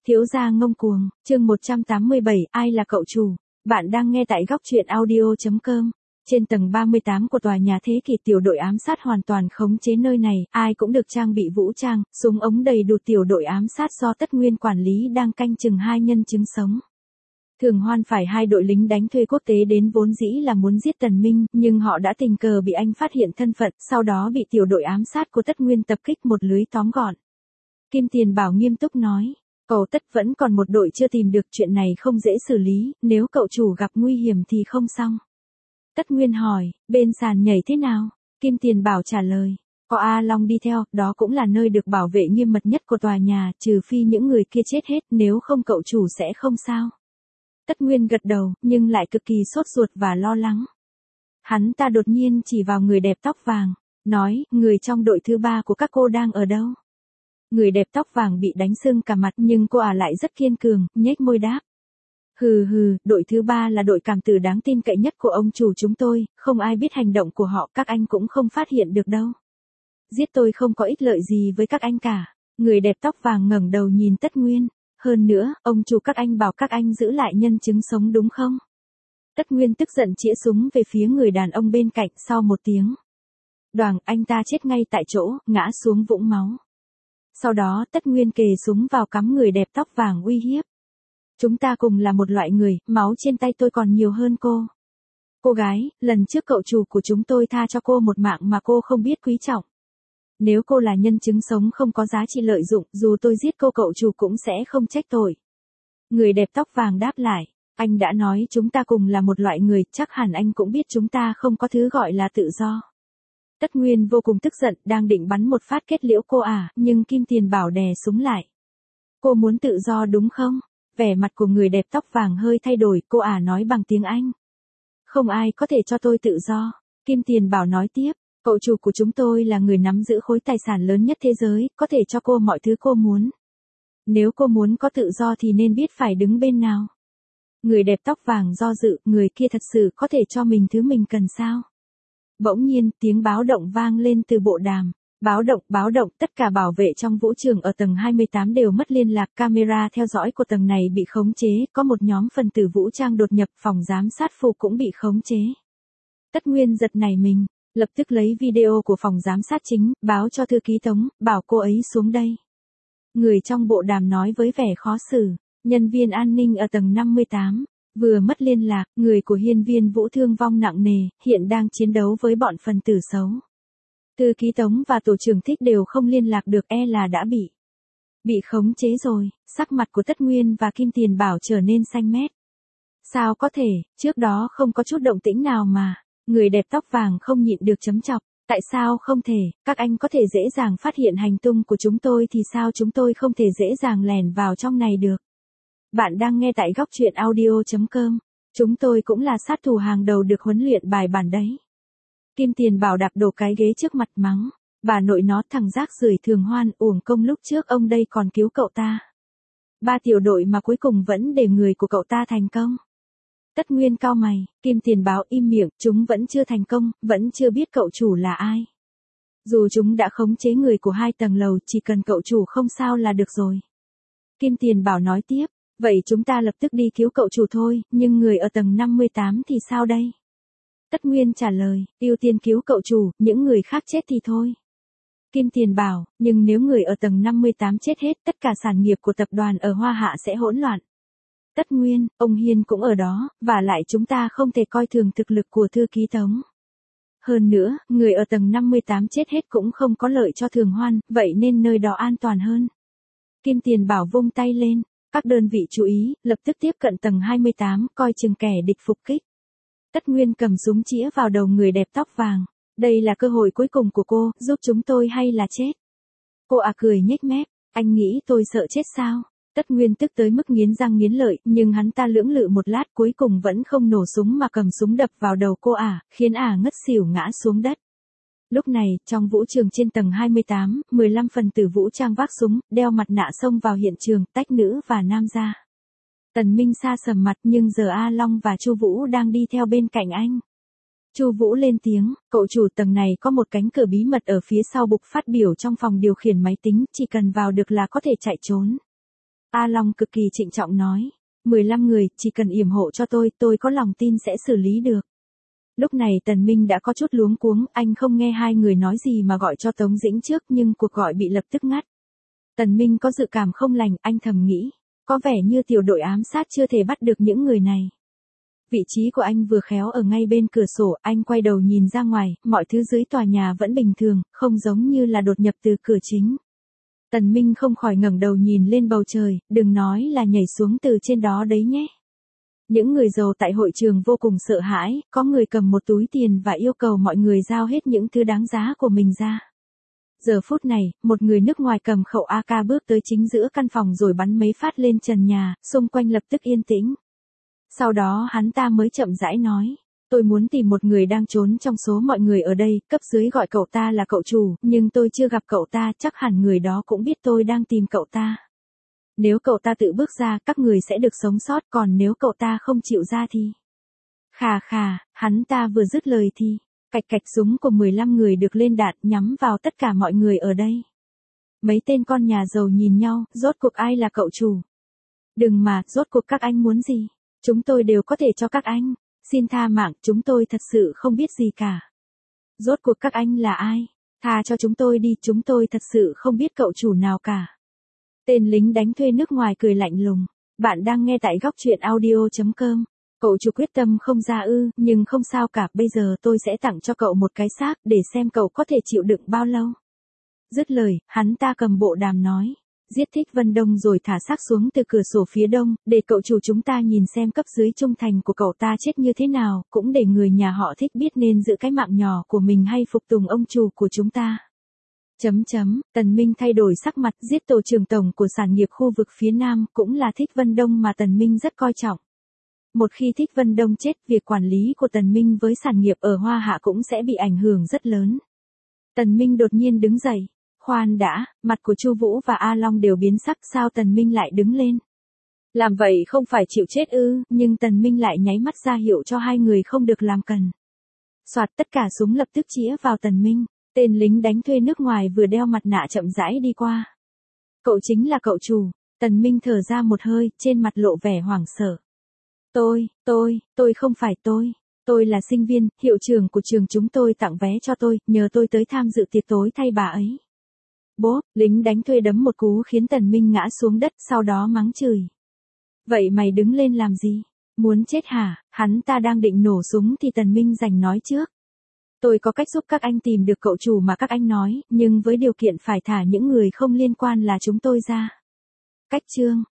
Thiếu gia ngông cuồng, chương 187, ai là cậu chủ? Bạn đang nghe tại góc truyện audio.com. Trên tầng 38 của tòa nhà thế kỷ, tiểu đội ám sát hoàn toàn khống chế nơi này, ai cũng được trang bị vũ trang, súng ống đầy đủ. Tiểu đội ám sát do Tất Nguyên quản lý đang canh chừng hai nhân chứng sống. Thường Hoan phải hai đội lính đánh thuê quốc tế đến vốn dĩ là muốn giết Tần Minh, nhưng họ đã tình cờ bị anh phát hiện thân phận, sau đó bị tiểu đội ám sát của Tất Nguyên tập kích một lưới tóm gọn. Kim Tiền Bảo nghiêm túc nói. Cậu Tất vẫn còn một đội chưa tìm được, chuyện này không dễ xử lý, nếu cậu chủ gặp nguy hiểm thì không xong. Tất Nguyên hỏi, bên sàn nhảy thế nào? Kim Tiền Bảo trả lời, có A Long đi theo, đó cũng là nơi được bảo vệ nghiêm mật nhất của tòa nhà, trừ phi những người kia chết hết, nếu không cậu chủ sẽ không sao. Tất Nguyên gật đầu, nhưng lại cực kỳ sốt ruột và lo lắng. Hắn ta đột nhiên chỉ vào người đẹp tóc vàng, nói, người trong đội thứ ba của các cô đang ở đâu? Người đẹp tóc vàng bị đánh sưng cả mặt, nhưng cô lại rất kiên cường, nhếch môi đáp. Hừ, đội thứ ba là đội cảm tử đáng tin cậy nhất của ông chủ chúng tôi, không ai biết hành động của họ, các anh cũng không phát hiện được đâu. Giết tôi không có ích lợi gì với các anh cả. Người đẹp tóc vàng ngẩng đầu nhìn Tất Nguyên. Hơn nữa, ông chủ các anh bảo các anh giữ lại nhân chứng sống đúng không? Tất Nguyên tức giận chĩa súng về phía người đàn ông bên cạnh. Sau một tiếng đoàng, anh ta chết ngay tại chỗ, ngã xuống vũng máu. Sau đó Tất Nguyên kề súng vào cắm người đẹp tóc vàng uy hiếp. Chúng ta cùng là một loại người, máu trên tay tôi còn nhiều hơn cô. Cô gái, lần trước cậu chủ của chúng tôi tha cho cô một mạng mà cô không biết quý trọng. Nếu cô là nhân chứng sống không có giá trị lợi dụng, dù tôi giết cô cậu chủ cũng sẽ không trách tội. Người đẹp tóc vàng đáp lại, anh đã nói chúng ta cùng là một loại người, chắc hẳn anh cũng biết chúng ta không có thứ gọi là tự do. Tất Nguyên vô cùng tức giận, đang định bắn một phát kết liễu cô nhưng Kim Tiền Bảo đè súng lại. Cô muốn tự do đúng không? Vẻ mặt của người đẹp tóc vàng hơi thay đổi, cô nói bằng tiếng Anh. Không ai có thể cho tôi tự do. Kim Tiền Bảo nói tiếp, cậu chủ của chúng tôi là người nắm giữ khối tài sản lớn nhất thế giới, có thể cho cô mọi thứ cô muốn. Nếu cô muốn có tự do thì nên biết phải đứng bên nào. Người đẹp tóc vàng do dự, người kia thật sự có thể cho mình thứ mình cần sao? Bỗng nhiên, tiếng báo động vang lên từ bộ đàm. Báo động, tất cả bảo vệ trong vũ trường ở tầng 28 đều mất liên lạc, camera theo dõi của tầng này bị khống chế, có một nhóm phần tử vũ trang đột nhập, phòng giám sát phụ cũng bị khống chế. Tất Nguyên giật nảy mình, lập tức lấy video của phòng giám sát chính, báo cho thư ký Tống, bảo cô ấy xuống đây. Người trong bộ đàm nói với vẻ khó xử, nhân viên an ninh ở tầng 58. Vừa mất liên lạc, người của hiên viên Vũ thương vong nặng nề, hiện đang chiến đấu với bọn phần tử xấu. Thư ký Tống và tổ trưởng Thích đều không liên lạc được, là đã bị khống chế rồi. Sắc mặt của Tất Nguyên và Kim Tiền Bảo trở nên xanh mét. Sao có thể, trước đó không có chút động tĩnh nào mà. Người đẹp tóc vàng không nhịn được chấm chọc. Tại sao không thể, các anh có thể dễ dàng phát hiện hành tung của chúng tôi thì sao chúng tôi không thể dễ dàng lẻn vào trong này được. Bạn đang nghe tại góc truyện audio.com. Chúng tôi cũng là sát thủ hàng đầu được huấn luyện bài bản đấy. Kim Tiền Bảo đạp đổ cái ghế trước mặt mắng. Bà nội nó, thằng rác rưởi Thường Hoan, uổng công lúc trước ông đây còn cứu cậu ta. 3 tiểu đội mà cuối cùng vẫn để người của cậu ta thành công. Tất Nguyên cau mày, Kim Tiền Bảo im miệng, chúng vẫn chưa thành công, vẫn chưa biết cậu chủ là ai. Dù chúng đã khống chế người của 2 tầng lầu, chỉ cần cậu chủ không sao là được rồi. Kim Tiền Bảo nói tiếp, vậy chúng ta lập tức đi cứu cậu chủ thôi, nhưng người ở tầng 58 thì sao đây? Tất Nguyên trả lời, ưu tiên cứu cậu chủ, những người khác chết thì thôi. Kim Tiền Bảo, nhưng nếu người ở tầng 58 chết hết, tất cả sản nghiệp của tập đoàn ở Hoa Hạ sẽ hỗn loạn. Tất Nguyên, ông Hiên cũng ở đó, và lại chúng ta không thể coi thường thực lực của thư ký Tống. Hơn nữa, người ở tầng 58 chết hết cũng không có lợi cho Thường Hoan, vậy nên nơi đó an toàn hơn. Kim Tiền Bảo vung tay lên, các đơn vị chú ý, lập tức tiếp cận tầng 28, coi chừng kẻ địch phục kích. Tất Nguyên cầm súng chĩa vào đầu người đẹp tóc vàng. Đây là cơ hội cuối cùng của cô, giúp chúng tôi hay là chết? Cô cười nhếch mép, anh nghĩ tôi sợ chết sao? Tất Nguyên tức tới mức nghiến răng nghiến lợi, nhưng hắn ta lưỡng lự một lát cuối cùng vẫn không nổ súng mà cầm súng đập vào đầu cô khiến ngất xỉu ngã xuống đất. Lúc này, trong vũ trường trên tầng 28, 15 phần tử vũ trang vác súng, đeo mặt nạ xông vào hiện trường, tách nữ và nam ra. Tần Minh sa sầm mặt, nhưng giờ A Long và Chu Vũ đang đi theo bên cạnh anh. Chu Vũ lên tiếng, cậu chủ, tầng này có một cánh cửa bí mật ở phía sau bục phát biểu trong phòng điều khiển máy tính, chỉ cần vào được là có thể chạy trốn. A Long cực kỳ trịnh trọng nói. 15 người, chỉ cần yểm hộ cho tôi có lòng tin sẽ xử lý được. Lúc này Tần Minh đã có chút luống cuống, anh không nghe hai người nói gì mà gọi cho Tống Dĩnh trước nhưng cuộc gọi bị lập tức ngắt. Tần Minh có dự cảm không lành, anh thầm nghĩ, có vẻ như tiểu đội ám sát chưa thể bắt được những người này. Vị trí của anh vừa khéo ở ngay bên cửa sổ, anh quay đầu nhìn ra ngoài, mọi thứ dưới tòa nhà vẫn bình thường, không giống như là đột nhập từ cửa chính. Tần Minh không khỏi ngẩng đầu nhìn lên bầu trời, đừng nói là nhảy xuống từ trên đó đấy nhé. Những người giàu tại hội trường vô cùng sợ hãi, có người cầm một túi tiền và yêu cầu mọi người giao hết những thứ đáng giá của mình ra. Giờ phút này, một người nước ngoài cầm khẩu AK bước tới chính giữa căn phòng rồi bắn mấy phát lên trần nhà, xung quanh lập tức yên tĩnh. Sau đó hắn ta mới chậm rãi nói, tôi muốn tìm một người đang trốn trong số mọi người ở đây, cấp dưới gọi cậu ta là cậu chủ, nhưng tôi chưa gặp cậu ta, chắc hẳn người đó cũng biết tôi đang tìm cậu ta. Nếu cậu ta tự bước ra, các người sẽ được sống sót, còn nếu cậu ta không chịu ra thì... Khà khà, hắn ta vừa dứt lời thì, cạch cạch súng của 15 người được lên đạn nhắm vào tất cả mọi người ở đây. Mấy tên con nhà giàu nhìn nhau, rốt cuộc ai là cậu chủ? Đừng mà, rốt cuộc các anh muốn gì? Chúng tôi đều có thể cho các anh. Xin tha mạng, chúng tôi thật sự không biết gì cả. Rốt cuộc các anh là ai? Tha cho chúng tôi đi, chúng tôi thật sự không biết cậu chủ nào cả. Tên lính đánh thuê nước ngoài cười lạnh lùng. Bạn đang nghe tại góc truyện audio.com. Cậu chủ quyết tâm không ra ư, nhưng không sao cả, bây giờ tôi sẽ tặng cho cậu một cái xác để xem cậu có thể chịu đựng bao lâu. Dứt lời, hắn ta cầm bộ đàm nói. Giết Thích Vân Đông rồi thả xác xuống từ cửa sổ phía đông, để cậu chủ chúng ta nhìn xem cấp dưới trung thành của cậu ta chết như thế nào, cũng để người nhà họ Thích biết nên giữ cái mạng nhỏ của mình hay phục tùng ông chủ của chúng ta. Tần Minh thay đổi sắc mặt, giết tổ trưởng tổng của sản nghiệp khu vực phía Nam, cũng là Thích Vân Đông mà Tần Minh rất coi trọng. Một khi Thích Vân Đông chết, việc quản lý của Tần Minh với sản nghiệp ở Hoa Hạ cũng sẽ bị ảnh hưởng rất lớn. Tần Minh đột nhiên đứng dậy. Khoan đã, mặt của Chu Vũ và A Long đều biến sắc, sao Tần Minh lại đứng lên? Làm vậy không phải chịu chết ư? Nhưng Tần Minh lại nháy mắt ra hiệu cho hai người không được làm cần. Soạt, tất cả súng lập tức chĩa vào Tần Minh. Tên lính đánh thuê nước ngoài vừa đeo mặt nạ chậm rãi đi qua. Cậu chính là cậu chủ. Tần Minh thở ra một hơi, trên mặt lộ vẻ hoảng sợ. Tôi không phải tôi. Tôi là sinh viên, hiệu trưởng của trường chúng tôi tặng vé cho tôi, nhờ tôi tới tham dự tiệc tối thay bà ấy. Bố, lính đánh thuê đấm một cú khiến Tần Minh ngã xuống đất, sau đó mắng chửi. Vậy mày đứng lên làm gì? Muốn chết hả? Hắn ta đang định nổ súng thì Tần Minh giành nói trước. Tôi có cách giúp các anh tìm được cậu chủ mà các anh nói, nhưng với điều kiện phải thả những người không liên quan là chúng tôi ra. Cách chương,